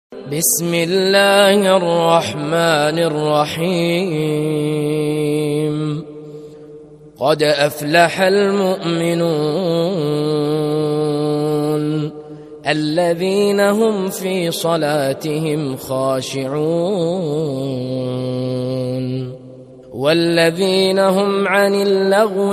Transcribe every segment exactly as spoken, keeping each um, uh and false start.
بسم الله الرحمن الرحيم قد أفلح المؤمنون الذين هم في صلاتهم خاشعون والذين هم عن اللغو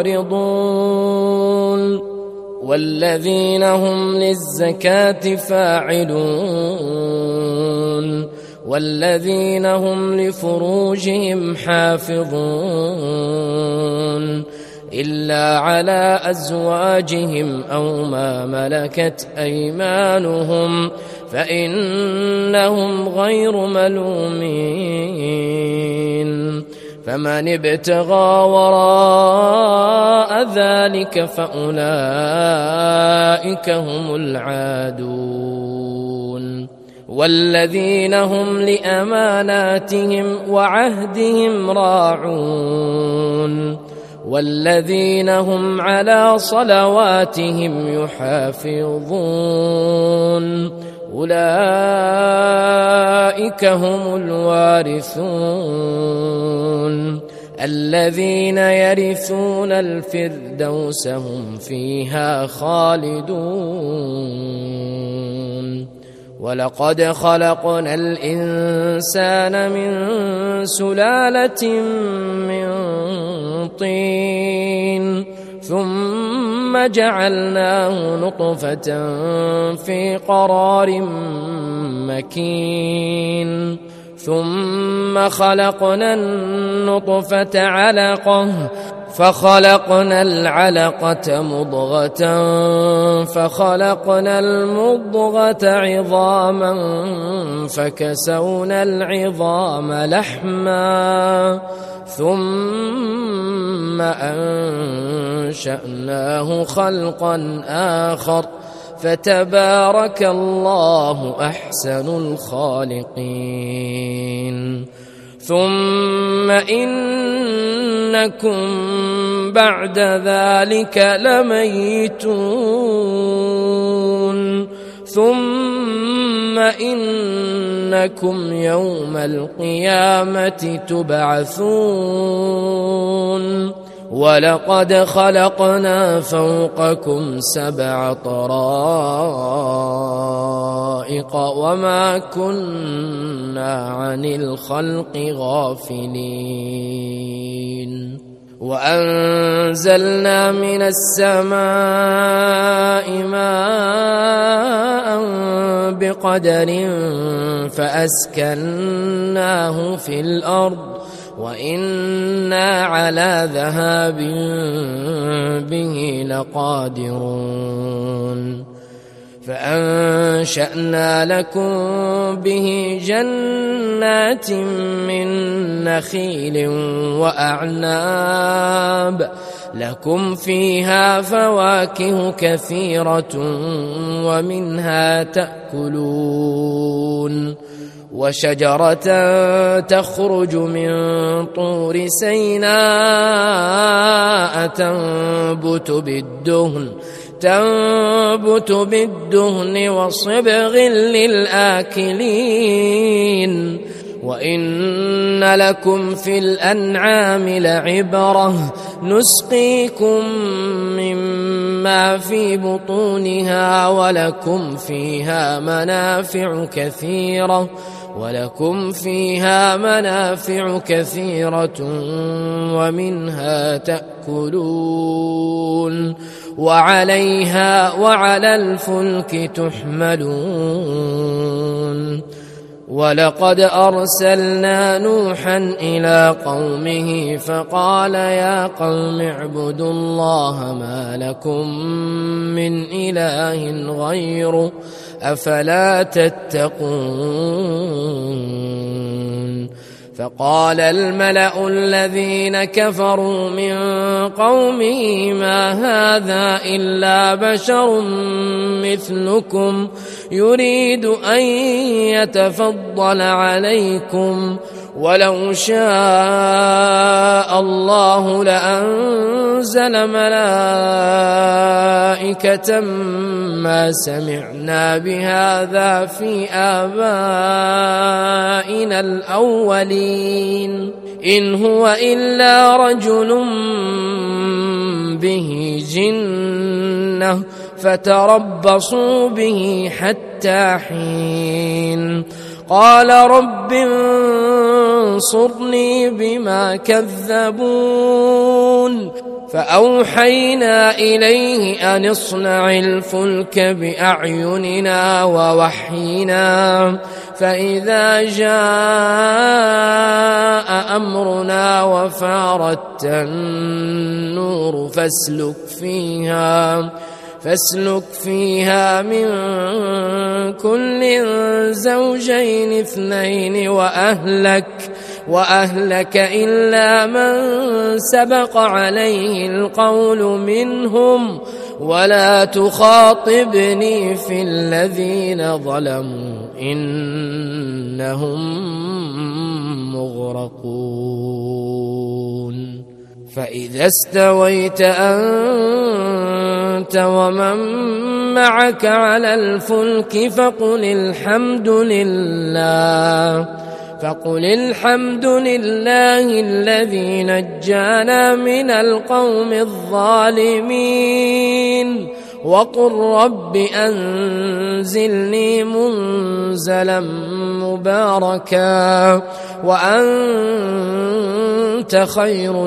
معرضون والذين هم للزكاة فاعلون والذين هم لفروجهم حافظون إلا على أزواجهم أو ما ملكت أيمانهم فإنهم غير ملومين فمن ابتغى وراء ذلك فأولئك هم العادون والذين هم لأماناتهم وعهدهم راعون والذين هم على صلواتهم يحافظون أولئك هم الوارثون الذين يرثون الفردوس هم فيها خالدون ولقد خلقنا الإنسان من سلالة من طين ثم جعلناه نطفة في قرار مكين ثم خلقنا النطفة علقة فخلقنا العلقة مضغة فخلقنا المضغة عظاما فكسونا العظام لحما ثم أنشأناه خلقا آخر فتبارك الله أحسن الخالقين ثم إنكم بعد ذلك لميتون ثم إنكم يوم القيامة تبعثون ولقد خلقنا فوقكم سبع طرائق وما كنا عن الخلق غافلين وأنزلنا من السماء ماء بقدر فأسكناه في الأرض وإنا على ذهاب به لقادرون فأنشأنا لكم به جنات من نخيل وأعناب لكم فيها فواكه كثيرة ومنها تأكلون وشجرة تخرج من طور سيناء تنبت بالدهن تنبت بالدهن وصبغ للآكلين وإن لكم في الأنعام لعبرة نسقيكم مما في بطونها ولكم فيها منافع كثيرة ولكم فيها منافع كثيرة ومنها تأكلون وعليها وعلى الفلك تحملون ولقد أرسلنا نوحا إلى قومه فقال يا قوم اعبدوا الله ما لكم من إله غيره أفلا تتقون فقال الملأ الذين كفروا من قومه ما هذا إلا بشر مثلكم يريد أن يتفضل عليكم ولو شاء الله لأنزل ملائكة ما سمعنا بهذا في آبائنا الأولين إن هو إلا رجل به جنة فتربصوا به حتى حين قال رب انصرني بما كذبون فأوحينا إليه أن اصنع الفلك بأعيننا ووحينا فإذا جاء أمرنا وفارت النور فاسلك فيها فاسلك فيها من كل زوجين اثنين وأهلك وأهلك إلا من سبق عليه القول منهم ولا تخاطبني في الذين ظلموا إنهم مغرقون فإذا استويت أنت ومن معك على الفلك فقل الحمد لله فقل الحمد لله الذي نجانا من القوم الظالمين وقل رب أنزلني منزلا مباركا وأنت خير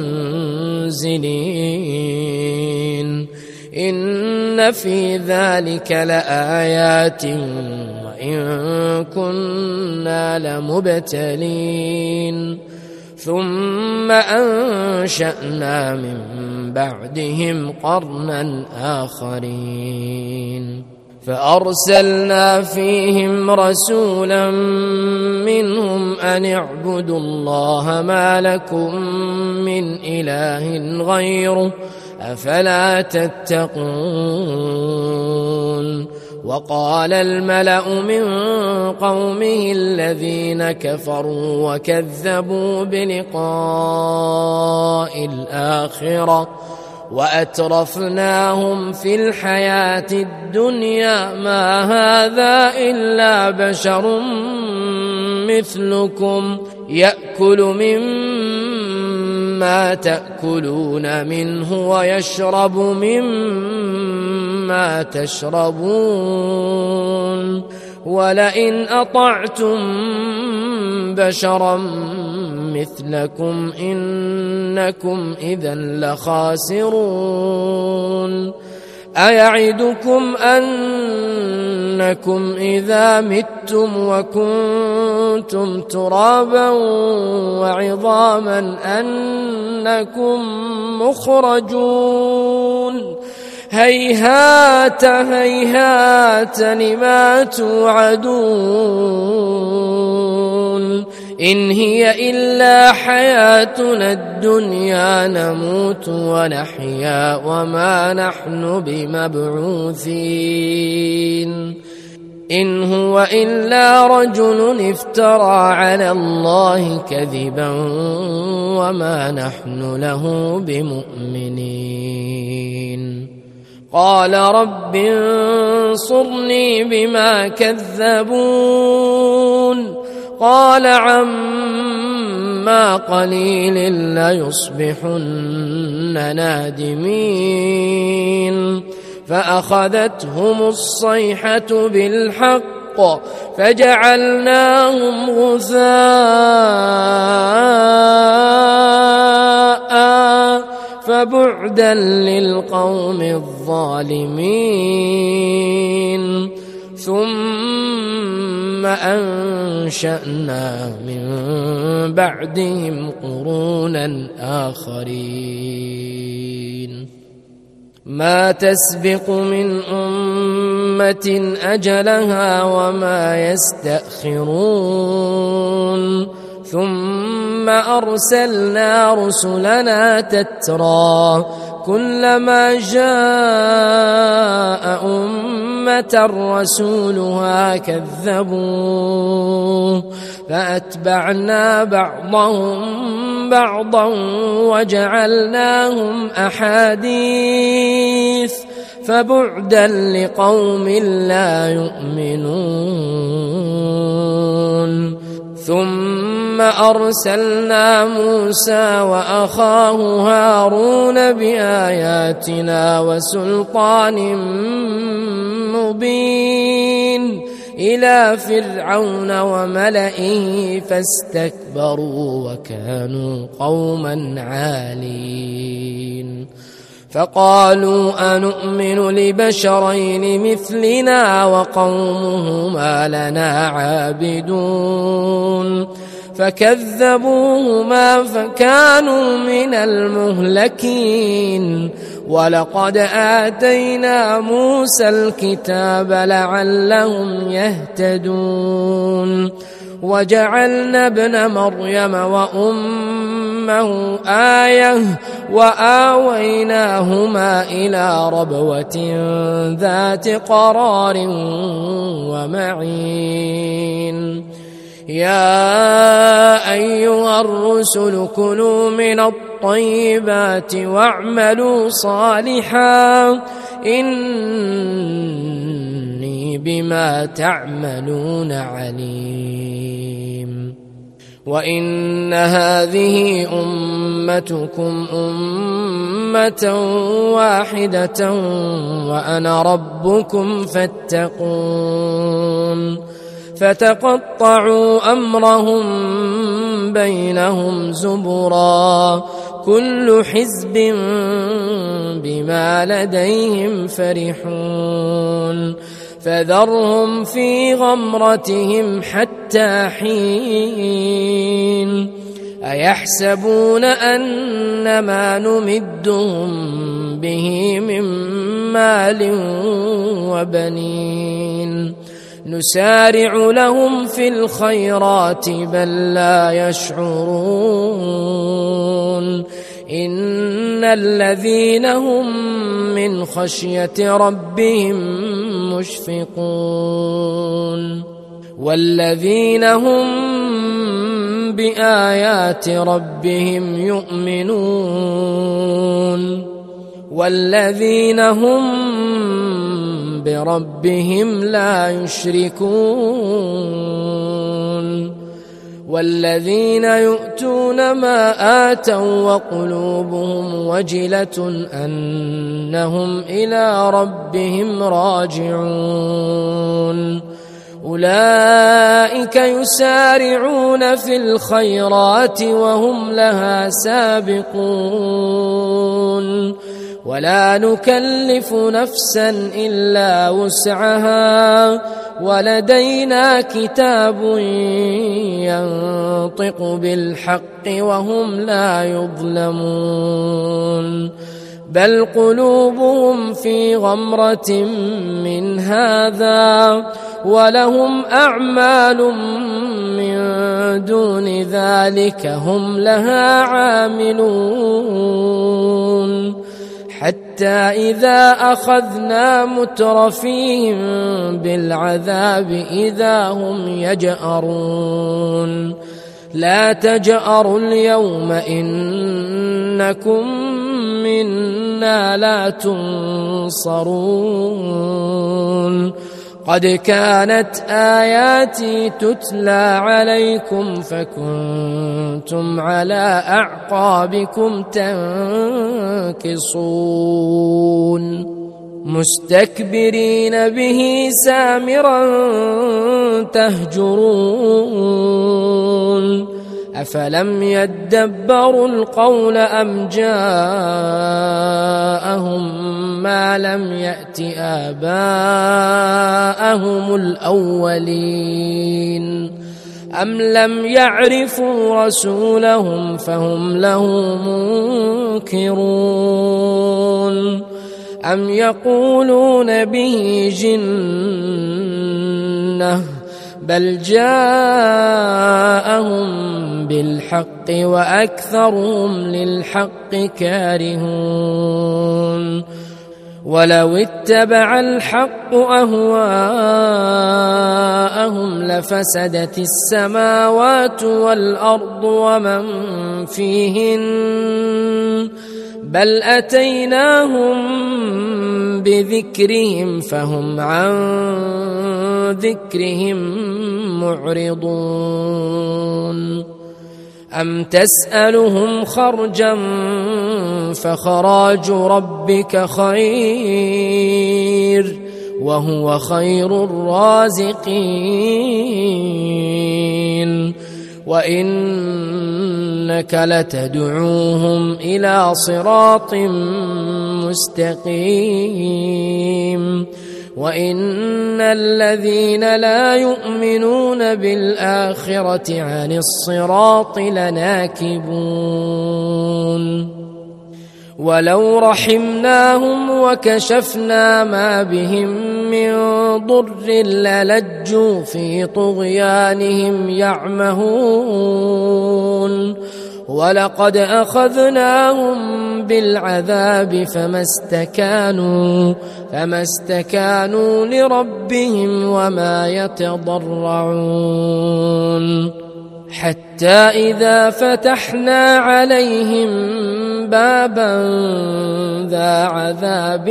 المنزلين إن في ذلك لآيات وإن كنا لمبتلين ثم أنشأنا من بعدهم قرنا آخرين فأرسلنا فيهم رسولا منهم أن اعبدوا الله ما لكم من إله غيره أفلا تتقون وقال الملأ من قومه الذين كفروا وكذبوا بلقاء الآخرة وأترفناهم في الحياة الدنيا ما هذا إلا بشر مثلكم يأكل مما تأكلون منه ويشرب مما تشربون ولئن أطعتم بشرا مثلكم إنكم إذا لخاسرون أيعدكم أنكم إذا متم وكنتم ترابا وعظاما أنكم مخرجون هيهات هيهات لما توعدون إن هي إلا حياتنا الدنيا نموت ونحيا وما نحن بمبعوثين إن هو إلا رجل افترى على الله كذبا وما نحن له بمؤمنين قال رب انصرني بما كذبون قال عما قليل ليصبحن نادمين فأخذتهم الصيحة بالحق فجعلناهم غثاء فبعدا للقوم الظالمين ثم أنشأنا من بعدهم قرونا آخرين ما تسبق من أمة أجلها وما يستأخرون ثم أرسلنا رسلنا تترى كلما جاء أمة أمة رسولها كذبوه فأتبعنا بعضهم بعضا وجعلناهم أحاديث فبعدا لقوم لا يؤمنون. ثم أرسلنا موسى وأخاه هارون بآياتنا وسلطان مبين إلى فرعون وملئه فاستكبروا وكانوا قوما عالين. فقالوا أنؤمن لبشرين مثلنا وقومهما لنا عابدون فكذبوهما فكانوا من المهلكين. ولقد آتينا موسى الكتاب لعلهم يهتدون وجعلنا ابن مريم وأمه آية وآويناهما إلى ربوة ذات قرار ومعين. يا أيها الرسل كلوا من الطيبات واعملوا صالحا إني بما تعملون عليم. وإن هذه أمتكم أمة واحدة وأنا ربكم فاتقون. فتقطعوا أمرهم بينهم زبرا كل حزب بما لديهم فرحون. فذرهم في غمرتهم حتى حين. أيحسبون أن ما نمدهم به من مال وبنين نسارع لهم في الخيرات بل لا يشعرون. إن الذين هم من خشية ربهم مشفقون والذين هم بآيات ربهم يؤمنون والذين هم بربهم لا يشركون والذين يؤتون ما آتوا وقلوبهم وجلة أنهم إلى ربهم راجعون. أولئك يسارعون في الخيرات وهم لها سابقون ولا نكلف نفسا إلا وسعها ولدينا كتاب ينطق بالحق وهم لا يظلمون. بل قلوبهم في غمرة من هذا ولهم أعمال من دون ذلك هم لها عاملون. حتى إذا أخذنا مترفيهم بالعذاب إذا هم يجأرون. لا تجأروا اليوم إنكم منا لا تنصرون. قد كانت آياتي تتلى عليكم فكنتم على أعقابكم تنكصون مستكبرين به سامرا تهجرون. أفلم يدبروا القول أم جاءهم ما لم يأت آباءهم الأولين أم لم يعرفوا رسولهم فهم له منكرون أم يقولون به جنة بل جاءهم بالحق وأكثرهم للحق كارهون. ولو اتبع الحق أهواءهم لفسدت السماوات والأرض ومن فيهن بل أتيناهم بذكرهم فهم عن ذكرهم معرضون أم تسألهم خرجا فخراج ربك خير وهو خير الرازقين وإنك لتدعوهم إلى صراط مستقيم وإن الذين لا يؤمنون بالآخرة عن الصراط لناكبون ولو رحمناهم وكشفنا ما بهم من ضر للجوا في طغيانهم يعمهون ولقد أخذناهم بالعذاب فما استكانوا فما استكانوا لربهم وما يتضرعون حتى إذا فتحنا عليهم بابا ذا عذاب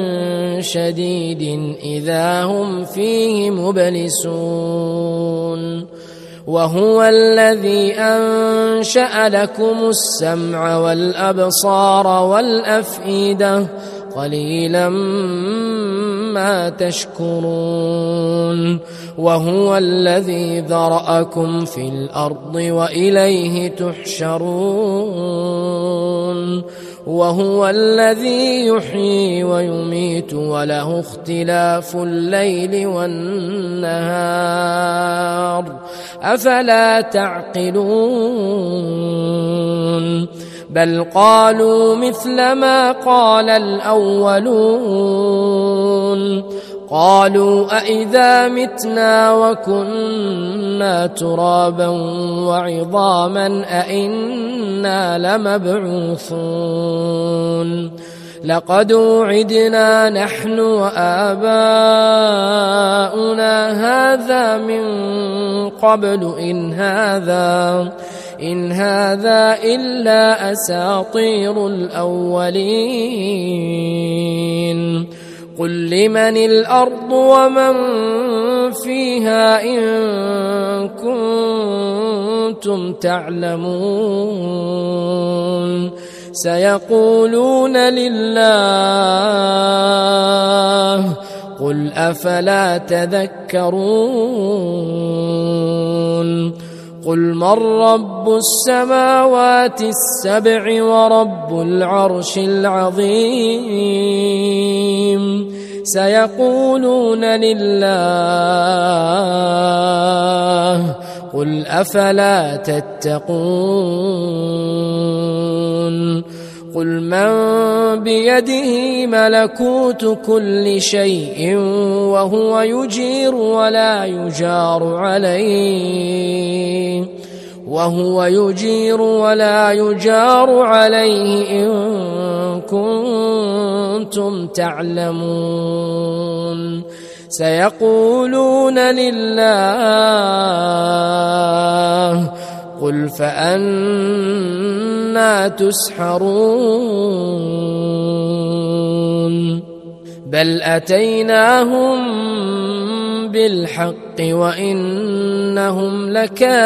شديد إذا هم فيه مبلسون وهو الذي أنشأ لكم السمع والأبصار والأفئدة قليلا ما تشكرون وهو الذي ذرأكم في الأرض وإليه تحشرون وهو الذي يحيي ويميت وله اختلاف الليل والنهار أفلا تعقلون بل قالوا مثل ما قال الأولون قالوا أإذا متنا وكنا ترابا وعظاما أإنا لمبعوثون لقد وعدنا نحن وآباؤنا هذا من قبل إن هذا إن هذا إلا أساطير الأولين قل لمن الأرض ومن فيها إن كنتم تعلمون سيقولون لله قل أفلا تذكرون قل من رب السماوات السبع ورب العرش العظيم سيقولون لله قل أفلا تتقون قل من بيده ملكوت كل شيء وهو يجير ولا يجار عليه وهو يجير ولا يجار عليه إن كنتم تعلمون سيقولون لله قل فأنا تسحرون بل أتيناهم بالحق وإنهم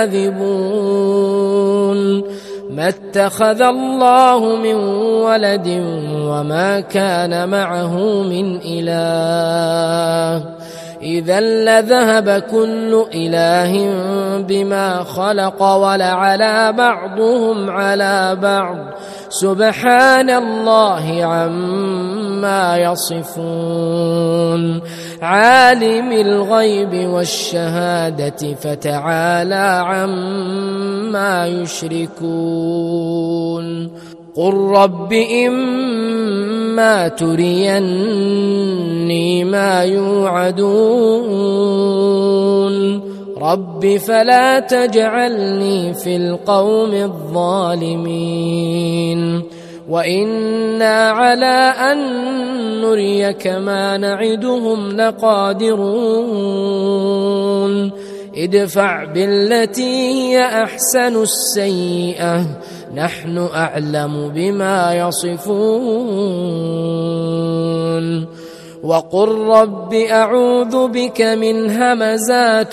لكاذبون ما اتخذ الله من ولد وما كان معه من إله إذا لذهب كل إله بما خلق ولعلى بعضهم على بعض سبحان الله عما يصفون عالم الغيب والشهادة فتعالى عما يشركون قل رب إما تريني ما يوعدون رب فلا تجعلني في القوم الظالمين وإنا على أن نريك ما نعدهم لقادرون ادفع بالتي هي أحسن السيئة نحن أعلم بما يصفون وقل رب أعوذ بك من همزات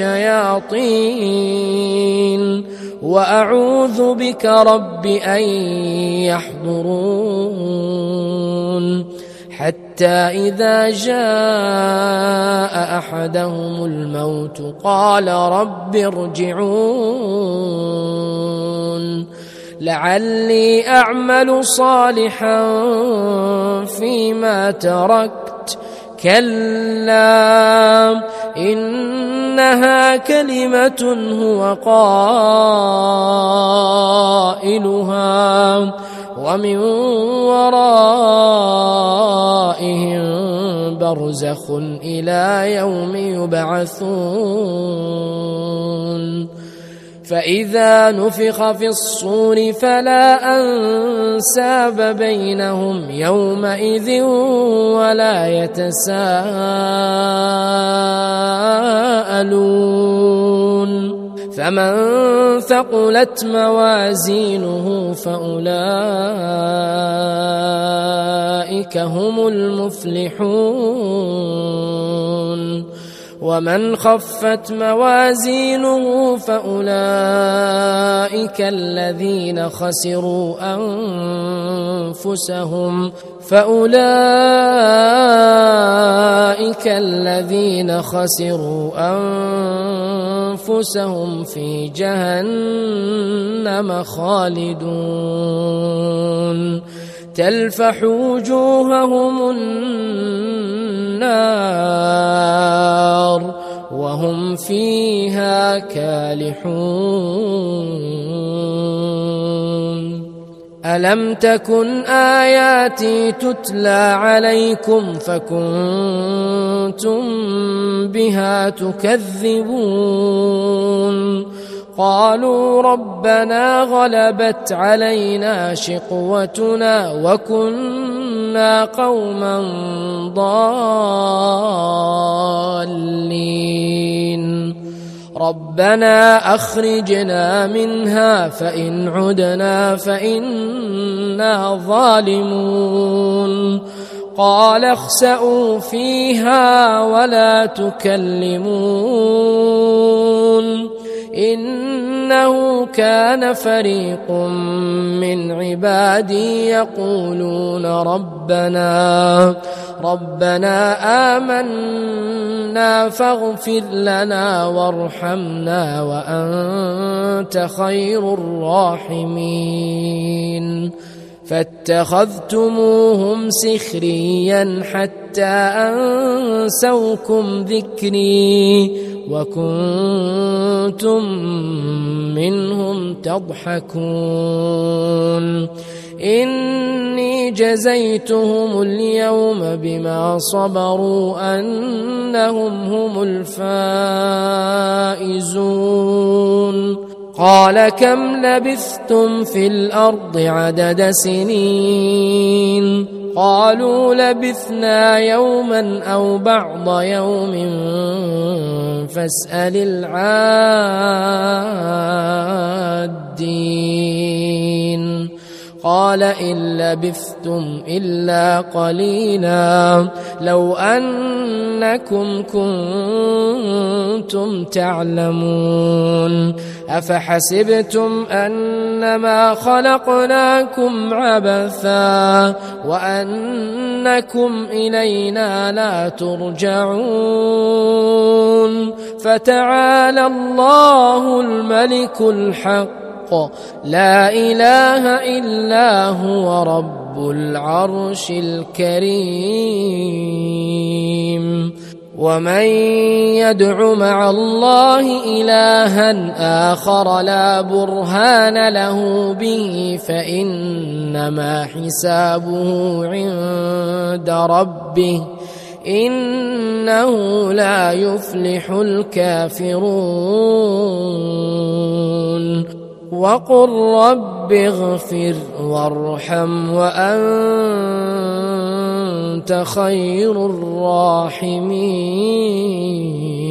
الشياطين وأعوذ بك رب أن يحضرون حتى إذا جاء أحدهم الموت قال رب ارجعون لعلي أعمل صالحا فيما تركت كلا إنها كلمة هو قائلها ومن ورائهم برزخ إلى يوم يبعثون فإذا نفخ في الصور فلا أنساب بينهم يومئذ ولا يتساءلون فمن ثقلت موازينه فأولئك هم المفلحون ومن خفت موازينه فأولئك الذين خسروا أنفسهم فأولئك الذين خسروا أنفسهم في جهنم خالدون تلفح وجوههم النار وهم فيها كالحون ألم تكن آياتي تتلى عليكم فكنتم بها تكذبون قالوا ربنا غلبت علينا شقوتنا وكنا قوما ضالين ربنا أخرجنا منها فإن عدنا فإنا ظالمون قال اخسئوا فيها ولا تكلمون إنه كان فريق من عبادي يقولون ربنا ربنا آمنا فاغفر لنا وارحمنا وأنت خير الراحمين فاتخذتموهم سخريا حتى أنسوكم ذكري وكنتم منهم تضحكون إني جزيتهم اليوم بما صبروا أنهم هم الفائزون قال كم لبثتم في الأرض عدد سنين قالوا لبثنا يوما أو بعض يوم فاسأل العادين قال إن لبثتم إلا قليلا لو أنكم كنتم تعلمون أفحسبتم أنما خلقناكم عبثا وأنكم إلينا لا ترجعون فتعالى الله الملك الحق لا إله إلا هو رب العرش الكريم ومن يدع مع الله إلها آخر لا برهان له به فإنما حسابه عند ربه إنه لا يفلح الكافرون وقل رب اغفر وارحم وأنت خير الراحمين.